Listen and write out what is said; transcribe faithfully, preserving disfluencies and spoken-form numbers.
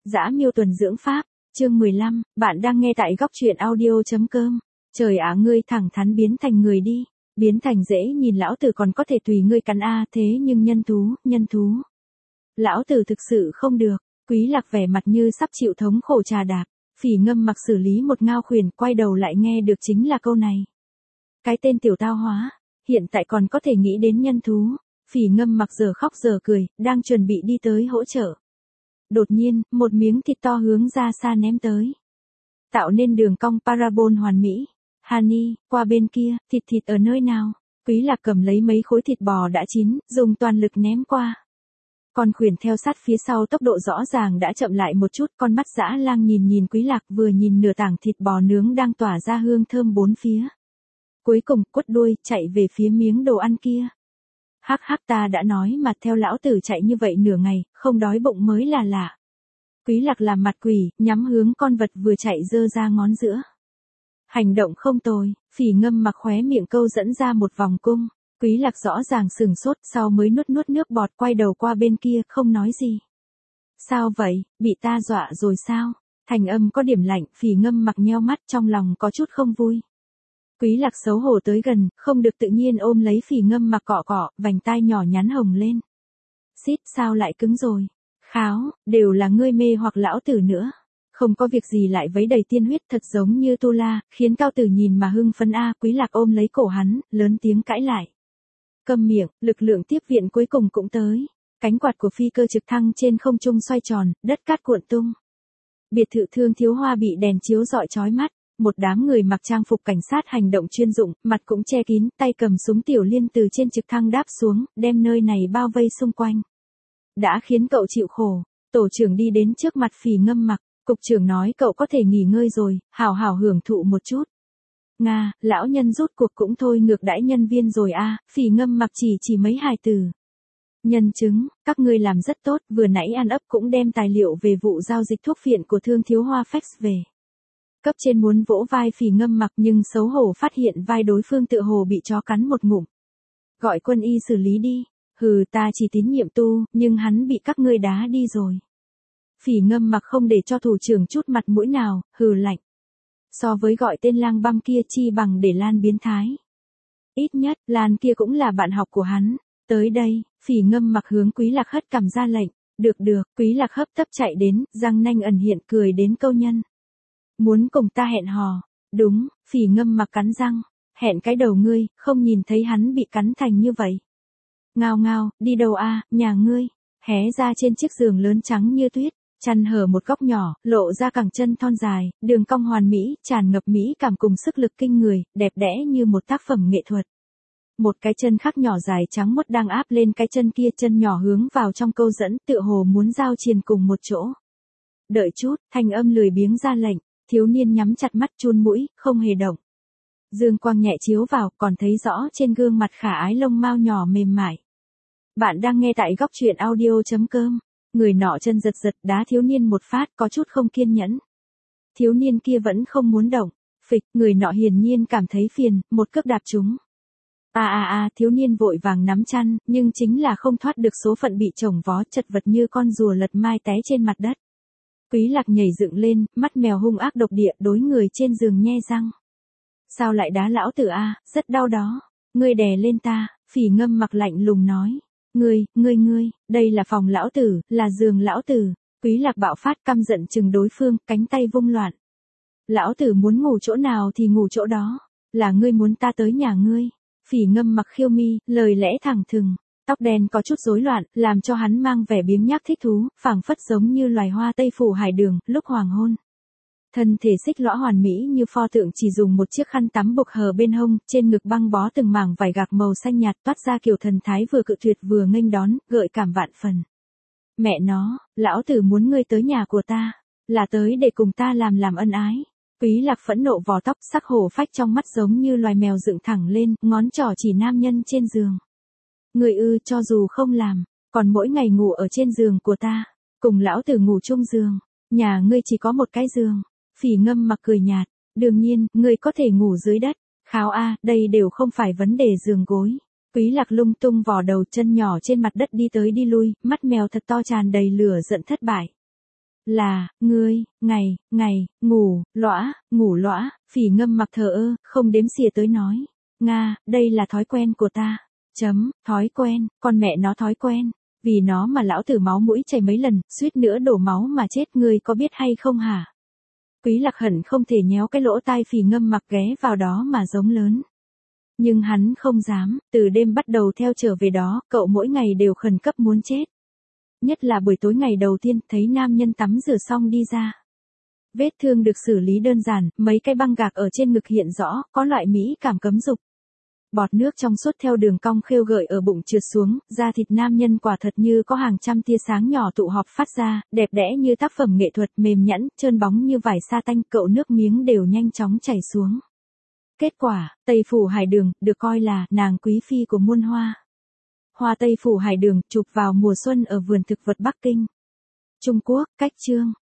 Dã miêu tuần dưỡng pháp, chương mười lăm, bạn đang nghe tại góc truyện audio.com. Trời ạ, ngươi thẳng thắn biến thành người đi, biến thành dễ nhìn lão tử còn có thể tùy ngươi cắn a, thế nhưng nhân thú, nhân thú. Lão tử thực sự không được, Quý Lạc vẻ mặt như sắp chịu thống khổ trà đạp, Phỉ Ngâm Mặc xử lý một ngao khuyển, quay đầu lại nghe được chính là câu này. Cái tên tiểu tao hóa, hiện tại còn có thể nghĩ đến nhân thú. Phỉ Ngâm Mặc giờ khóc giờ cười, đang chuẩn bị đi tới hỗ trợ. Đột nhiên, một miếng thịt to hướng ra xa ném tới. Tạo nên đường cong parabol hoàn mỹ. Hani, qua bên kia, thịt thịt ở nơi nào? Quý Lạc cầm lấy mấy khối thịt bò đã chín, dùng toàn lực ném qua. Con khuyển theo sát phía sau tốc độ rõ ràng đã chậm lại một chút, con mắt dã lang nhìn nhìn Quý Lạc vừa nhìn nửa tảng thịt bò nướng đang tỏa ra hương thơm bốn phía. Cuối cùng, quất đuôi, chạy về phía miếng đồ ăn kia. Hắc hắc, ta đã nói mà, theo lão tử chạy như vậy nửa ngày, không đói bụng mới là lạ. Quý Lạc làm mặt quỷ, nhắm hướng con vật vừa chạy giơ ra ngón giữa. Hành động không tồi, Phỉ Ngâm Mặc khóe miệng câu dẫn ra một vòng cung. Quý Lạc rõ ràng sừng sốt, sau mới nuốt nuốt nước bọt, quay đầu qua bên kia, không nói gì. Sao vậy, bị ta dọa rồi sao? Thành âm có điểm lạnh, Phỉ Ngâm Mặc nheo mắt, trong lòng có chút không vui. Quý Lạc xấu hổ tới gần, không được tự nhiên ôm lấy Phỉ Ngâm Mặc cọ cọ, vành tai nhỏ nhắn hồng lên. Xít, sao lại cứng rồi? Kháo, đều là ngươi mê hoặc lão tử nữa. Không có việc gì lại vấy đầy tiên huyết, thật giống như tu la, khiến cao tử nhìn mà hưng phấn a. Quý Lạc ôm lấy cổ hắn, lớn tiếng cãi lại. Câm miệng, lực lượng tiếp viện cuối cùng cũng tới. Cánh quạt của phi cơ trực thăng trên không trung xoay tròn, đất cát cuộn tung. Biệt thự Thương Thiếu Hoa bị đèn chiếu rọi chói mắt. Một đám người mặc trang phục cảnh sát hành động chuyên dụng, mặt cũng che kín, tay cầm súng tiểu liên từ trên trực thăng đáp xuống, đem nơi này bao vây xung quanh. Đã khiến cậu chịu khổ. Tổ trưởng đi đến trước mặt Phỉ Ngâm Mặc, cục trưởng nói cậu có thể nghỉ ngơi rồi, hảo hảo hưởng thụ một chút. Nga, lão nhân rút cuộc cũng thôi ngược đãi nhân viên rồi a. Phỉ Ngâm Mặc chỉ chỉ mấy hài từ. Nhân chứng, các ngươi làm rất tốt, vừa nãy ăn ấp cũng đem tài liệu về vụ giao dịch thuốc phiện của Thương Thiếu Hoa fax về. Cấp trên muốn vỗ vai Phỉ Ngâm Mặc nhưng xấu hổ phát hiện vai đối phương tựa hồ bị chó cắn một ngụm. Gọi quân y xử lý đi. Hừ, ta chỉ tín nhiệm tu, nhưng hắn bị các ngươi đá đi rồi. Phỉ Ngâm Mặc không để cho thủ trưởng chút mặt mũi nào, hừ lạnh. So với gọi tên lang băm kia chi bằng để Lan biến thái. Ít nhất, Lan kia cũng là bạn học của hắn. Tới đây, Phỉ Ngâm Mặc hướng Quý Lạc hất cằm ra lệnh. Được được, Quý Lạc hấp tấp chạy đến, răng nanh ẩn hiện cười đến câu nhân. Muốn cùng ta hẹn hò. Đúng, Phỉ Ngâm Mặc cắn răng. Hẹn cái đầu ngươi, không nhìn thấy hắn bị cắn thành như vậy. Ngao ngao, đi đâu a, nhà ngươi. Hé ra trên chiếc giường lớn trắng như tuyết, chăn hở một góc nhỏ, lộ ra cẳng chân thon dài, đường cong hoàn mỹ, tràn ngập mỹ cảm cùng sức lực kinh người, đẹp đẽ như một tác phẩm nghệ thuật. Một cái chân khác nhỏ dài trắng muốt đang áp lên cái chân kia, chân nhỏ hướng vào trong câu dẫn, tựa hồ muốn giao triền cùng một chỗ. Đợi chút, thanh âm lười biếng ra lệnh, thiếu niên nhắm chặt mắt chun mũi, không hề động. Dương quang nhẹ chiếu vào, còn thấy rõ trên gương mặt khả ái lông mao nhỏ mềm mại. Bạn đang nghe tại góc truyện audio.com. Người nọ chân giật giật đá thiếu niên một phát, có chút không kiên nhẫn. Thiếu niên kia vẫn không muốn động. Phịch, người nọ hiển nhiên cảm thấy phiền, một cước đạp trúng. À à à, thiếu niên vội vàng nắm chăn, nhưng chính là không thoát được số phận bị chồng vó, chật vật như con rùa lật mai té trên mặt đất. Quý Lạc nhảy dựng lên, mắt mèo hung ác độc địa, đối người trên giường nhe răng. Sao lại đá lão tử a, rất đau đó. Ngươi đè lên ta, Phỉ Ngâm Mặc lạnh lùng nói. Ngươi, ngươi ngươi, đây là phòng lão tử, là giường lão tử. Quý Lạc bạo phát căm giận chừng đối phương, cánh tay vung loạn. Lão tử muốn ngủ chỗ nào thì ngủ chỗ đó. Là ngươi muốn ta tới nhà ngươi. Phỉ Ngâm Mặc khiêu mi, lời lẽ thẳng thừng. Tóc đen có chút rối loạn, làm cho hắn mang vẻ biếng nhác thích thú, phảng phất giống như loài hoa tây phủ hải đường, lúc hoàng hôn. Thân thể xích lõa hoàn mỹ như pho tượng, chỉ dùng một chiếc khăn tắm buộc hờ bên hông, trên ngực băng bó từng mảng vải gạc màu xanh nhạt, toát ra kiểu thần thái vừa cự tuyệt vừa nghênh đón, gợi cảm vạn phần. Mẹ nó, lão tử muốn ngươi tới nhà của ta, là tới để cùng ta làm làm ân ái. Quý Lạc phẫn nộ vò tóc, sắc hổ phách trong mắt giống như loài mèo dựng thẳng lên, ngón trỏ chỉ nam nhân trên giường. Ngươi ư, cho dù không làm, còn mỗi ngày ngủ ở trên giường của ta, cùng lão tử ngủ chung giường, nhà ngươi chỉ có một cái giường. Phỉ Ngâm Mặc cười nhạt, đương nhiên, ngươi có thể ngủ dưới đất. Kháo a, đây đều không phải vấn đề giường gối. Quý Lạc lung tung vò đầu, chân nhỏ trên mặt đất đi tới đi lui, mắt mèo thật to tràn đầy lửa giận thất bại. Là, ngươi, ngày, ngày, ngủ, lõa, ngủ lõa, Phỉ Ngâm Mặc thờ ơ, không đếm xỉa tới nói. Nga, đây là thói quen của ta. Chấm, thói quen, con mẹ nó thói quen. Vì nó mà lão tử máu mũi chảy mấy lần, suýt nữa đổ máu mà chết, ngươi có biết hay không hả? Quý Lạc hận không thể nhéo cái lỗ tai Phỉ Ngâm Mặc ghé vào đó mà giống lớn. Nhưng hắn không dám, từ đêm bắt đầu theo trở về đó, cậu mỗi ngày đều khẩn cấp muốn chết. Nhất là buổi tối ngày đầu tiên, thấy nam nhân tắm rửa xong đi ra. Vết thương được xử lý đơn giản, mấy cái băng gạc ở trên ngực hiện rõ, có loại mỹ cảm cấm dục. Bọt nước trong suốt theo đường cong khêu gợi ở bụng trượt xuống, da thịt nam nhân quả thật như có hàng trăm tia sáng nhỏ tụ họp phát ra, đẹp đẽ như tác phẩm nghệ thuật, mềm nhẵn, trơn bóng như vải sa tanh, cậu nước miếng đều nhanh chóng chảy xuống. Kết quả, Tây Phủ Hải Đường, được coi là nàng quý phi của muôn hoa. Hoa Tây Phủ Hải Đường, chụp vào mùa xuân ở vườn thực vật Bắc Kinh. Trung Quốc, cách chương.